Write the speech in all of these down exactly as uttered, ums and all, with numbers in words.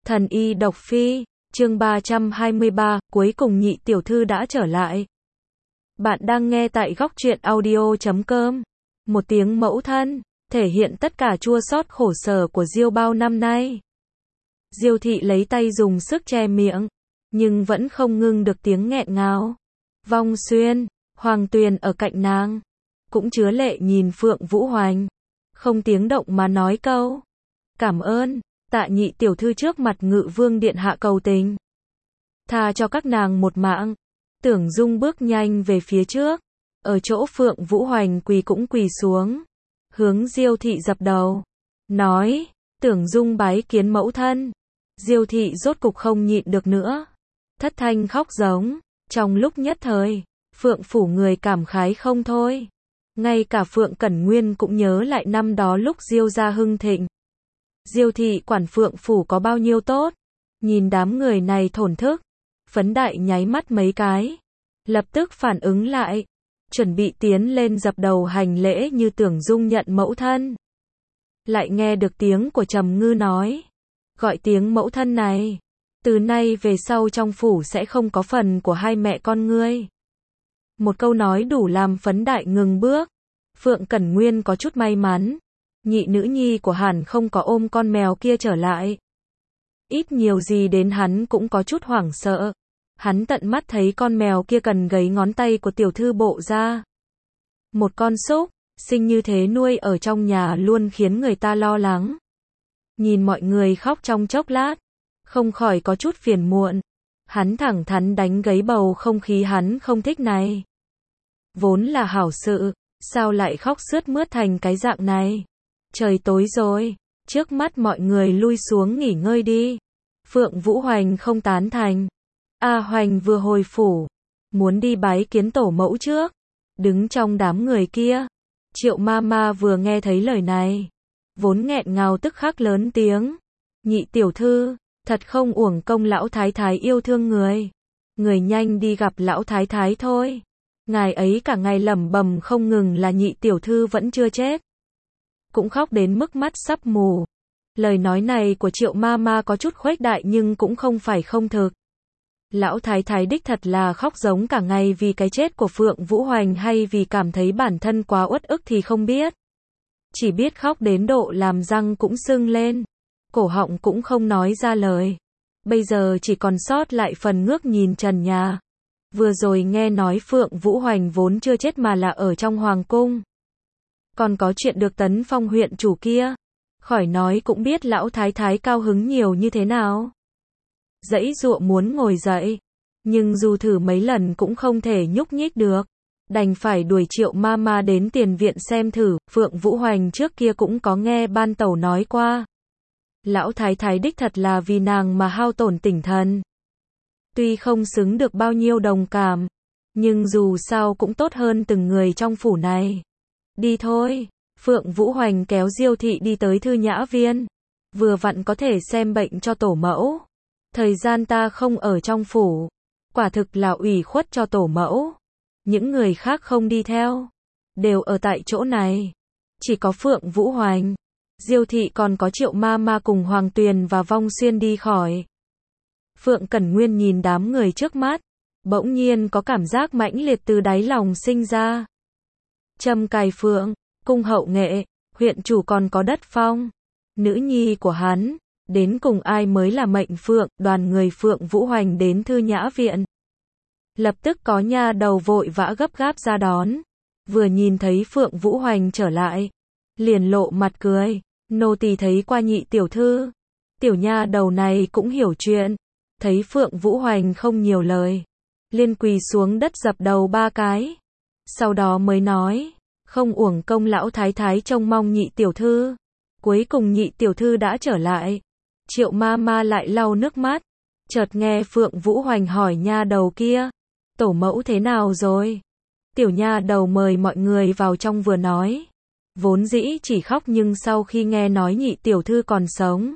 Thần y độc phi, chương ba trăm hai mươi ba, cuối cùng nhị tiểu thư đã trở lại. Bạn đang nghe tại góc truyện audio chấm com. Một tiếng mẫu thân, thể hiện tất cả chua xót khổ sở của Diêu bao năm nay. Diêu thị lấy tay dùng sức che miệng, nhưng vẫn không ngưng được tiếng nghẹn ngào. Vong Xuyên, Hoàng Tuyền ở cạnh nàng, cũng chứa lệ nhìn Phượng Vũ Hoành, không tiếng động mà nói câu cảm ơn. Tạ nhị tiểu thư trước mặt Ngự Vương điện hạ cầu tình, tha cho các nàng một mạng. Tưởng Dung bước nhanh về phía trước, ở chỗ Phượng Vũ Hoành quỳ cũng quỳ xuống, hướng Diêu thị dập đầu, nói: Tưởng Dung bái kiến mẫu thân. Diêu thị rốt cục không nhịn được nữa, thất thanh khóc giống. Trong lúc nhất thời, Phượng phủ người cảm khái không thôi. Ngay cả Phượng Cẩn Nguyên cũng nhớ lại năm đó lúc Diêu gia hưng thịnh. Diêu thị quản Phượng phủ có bao nhiêu tốt. Nhìn đám người này thổn thức, Phấn Đại nháy mắt mấy cái, lập tức phản ứng lại, chuẩn bị tiến lên dập đầu hành lễ như Tưởng Dung nhận mẫu thân. Lại nghe được tiếng của Trầm Ngư nói: gọi tiếng mẫu thân này, từ nay về sau trong phủ sẽ không có phần của hai mẹ con ngươi. Một câu nói đủ làm Phấn Đại ngừng bước. Phượng Cẩn Nguyên có chút may mắn, nhị nữ nhi của Hàn không có ôm con mèo kia trở lại. Ít nhiều gì đến hắn cũng có chút hoảng sợ. Hắn tận mắt thấy con mèo kia cần gấy ngón tay của tiểu thư bộ ra. Một con súc sinh như thế nuôi ở trong nhà luôn khiến người ta lo lắng. Nhìn mọi người khóc trong chốc lát, không khỏi có chút phiền muộn. Hắn thẳng thắn đánh gấy bầu không khí hắn không thích này. Vốn là hảo sự, sao lại khóc sướt mướt thành cái dạng này? Trời tối rồi, trước mắt mọi người lui xuống nghỉ ngơi đi. Phượng Vũ Hoành không tán thành. A Hoành vừa hồi phủ, muốn đi bái kiến tổ mẫu trước. Đứng trong đám người kia, Triệu ma ma vừa nghe thấy lời này, vốn nghẹn ngào tức khắc lớn tiếng: nhị tiểu thư, thật không uổng công lão thái thái yêu thương người. Người nhanh đi gặp lão thái thái thôi. Ngài ấy cả ngày lẩm bẩm không ngừng là nhị tiểu thư vẫn chưa chết. Cũng khóc đến mức mắt sắp mù. Lời nói này của Triệu ma ma có chút khuếch đại nhưng cũng không phải không thực. Lão thái thái đích thật là khóc giống cả ngày vì cái chết của Phượng Vũ Hoành hay vì cảm thấy bản thân quá uất ức thì không biết. Chỉ biết khóc đến độ làm răng cũng sưng lên, cổ họng cũng không nói ra lời. Bây giờ chỉ còn sót lại phần ngước nhìn trần nhà. Vừa rồi nghe nói Phượng Vũ Hoành vốn chưa chết mà là ở trong hoàng cung. Còn có chuyện được tấn phong huyện chủ kia, khỏi nói cũng biết lão thái thái cao hứng nhiều như thế nào. Dãy dụa muốn ngồi dậy, nhưng dù thử mấy lần cũng không thể nhúc nhích được. Đành phải đuổi Triệu ma ma đến tiền viện xem thử. Phượng Vũ Hoành trước kia cũng có nghe ban tẩu nói qua. Lão thái thái đích thật là vì nàng mà hao tổn tinh thần. Tuy không xứng được bao nhiêu đồng cảm, nhưng dù sao cũng tốt hơn từng người trong phủ này. Đi thôi. Phượng Vũ Hoành kéo Diêu thị đi tới thư nhã viên. Vừa vặn có thể xem bệnh cho tổ mẫu. Thời gian ta không ở trong phủ, quả thực là ủy khuất cho tổ mẫu. Những người khác không đi theo, đều ở tại chỗ này. Chỉ có Phượng Vũ Hoành, Diêu thị còn có Triệu ma ma cùng Hoàng Tuyền và Vong Xuyên đi khỏi. Phượng Cẩn Nguyên nhìn đám người trước mắt, bỗng nhiên có cảm giác mãnh liệt từ đáy lòng sinh ra. Trâm Cài Phượng, cung hậu nghệ, huyện chủ còn có Đất Phong, nữ nhi của hắn, đến cùng ai mới là mệnh phượng. Đoàn người Phượng Vũ Hoành đến thư nhã viện. Lập tức có nha đầu vội vã gấp gáp ra đón. Vừa nhìn thấy Phượng Vũ Hoành trở lại, liền lộ mặt cười: nô tỳ thấy qua nhị tiểu thư. Tiểu nha đầu này cũng hiểu chuyện, thấy Phượng Vũ Hoành không nhiều lời, liền quỳ xuống đất dập đầu ba cái. Sau đó mới nói: không uổng công lão thái thái trông mong nhị tiểu thư. Cuối cùng nhị tiểu thư đã trở lại. Triệu ma ma lại lau nước mắt, chợt nghe Phượng Vũ Hoành hỏi nha đầu kia: tổ mẫu thế nào rồi? Tiểu nha đầu mời mọi người vào trong vừa nói. Vốn dĩ chỉ khóc nhưng sau khi nghe nói nhị tiểu thư còn sống,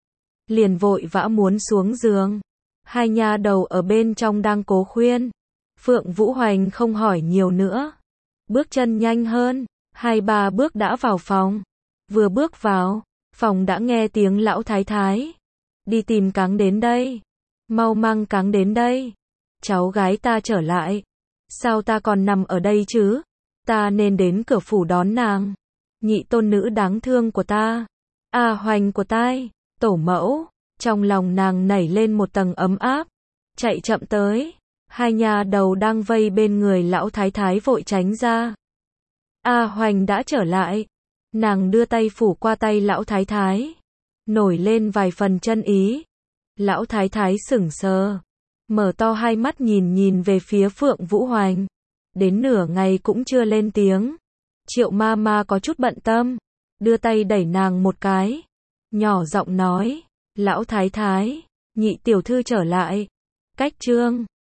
liền vội vã muốn xuống giường. Hai nha đầu ở bên trong đang cố khuyên. Phượng Vũ Hoành không hỏi nhiều nữa, bước chân nhanh hơn, hai ba bước đã vào phòng. Vừa bước vào phòng đã nghe tiếng lão thái thái đi tìm cáng đến đây. Mau mang cáng đến đây. Cháu gái ta trở lại. Sao ta còn nằm ở đây chứ? Ta nên đến cửa phủ đón nàng. Nhị tôn nữ đáng thương của ta. A Hoành của tai. Tổ mẫu. Trong lòng nàng nảy lên một tầng ấm áp. Chạy chậm tới. Hai nhà đầu đang vây bên người lão thái thái vội tránh ra. A Hoành đã trở lại. Nàng đưa tay phủ qua tay lão thái thái. Nổi lên vài phần chân ý. Lão thái thái sững sờ. Mở to hai mắt nhìn nhìn về phía Phượng Vũ Hoành. Đến nửa ngày cũng chưa lên tiếng. Triệu ma ma có chút bận tâm. Đưa tay đẩy nàng một cái. Nhỏ giọng nói. Lão thái thái. Nhị tiểu thư trở lại. Cách trương.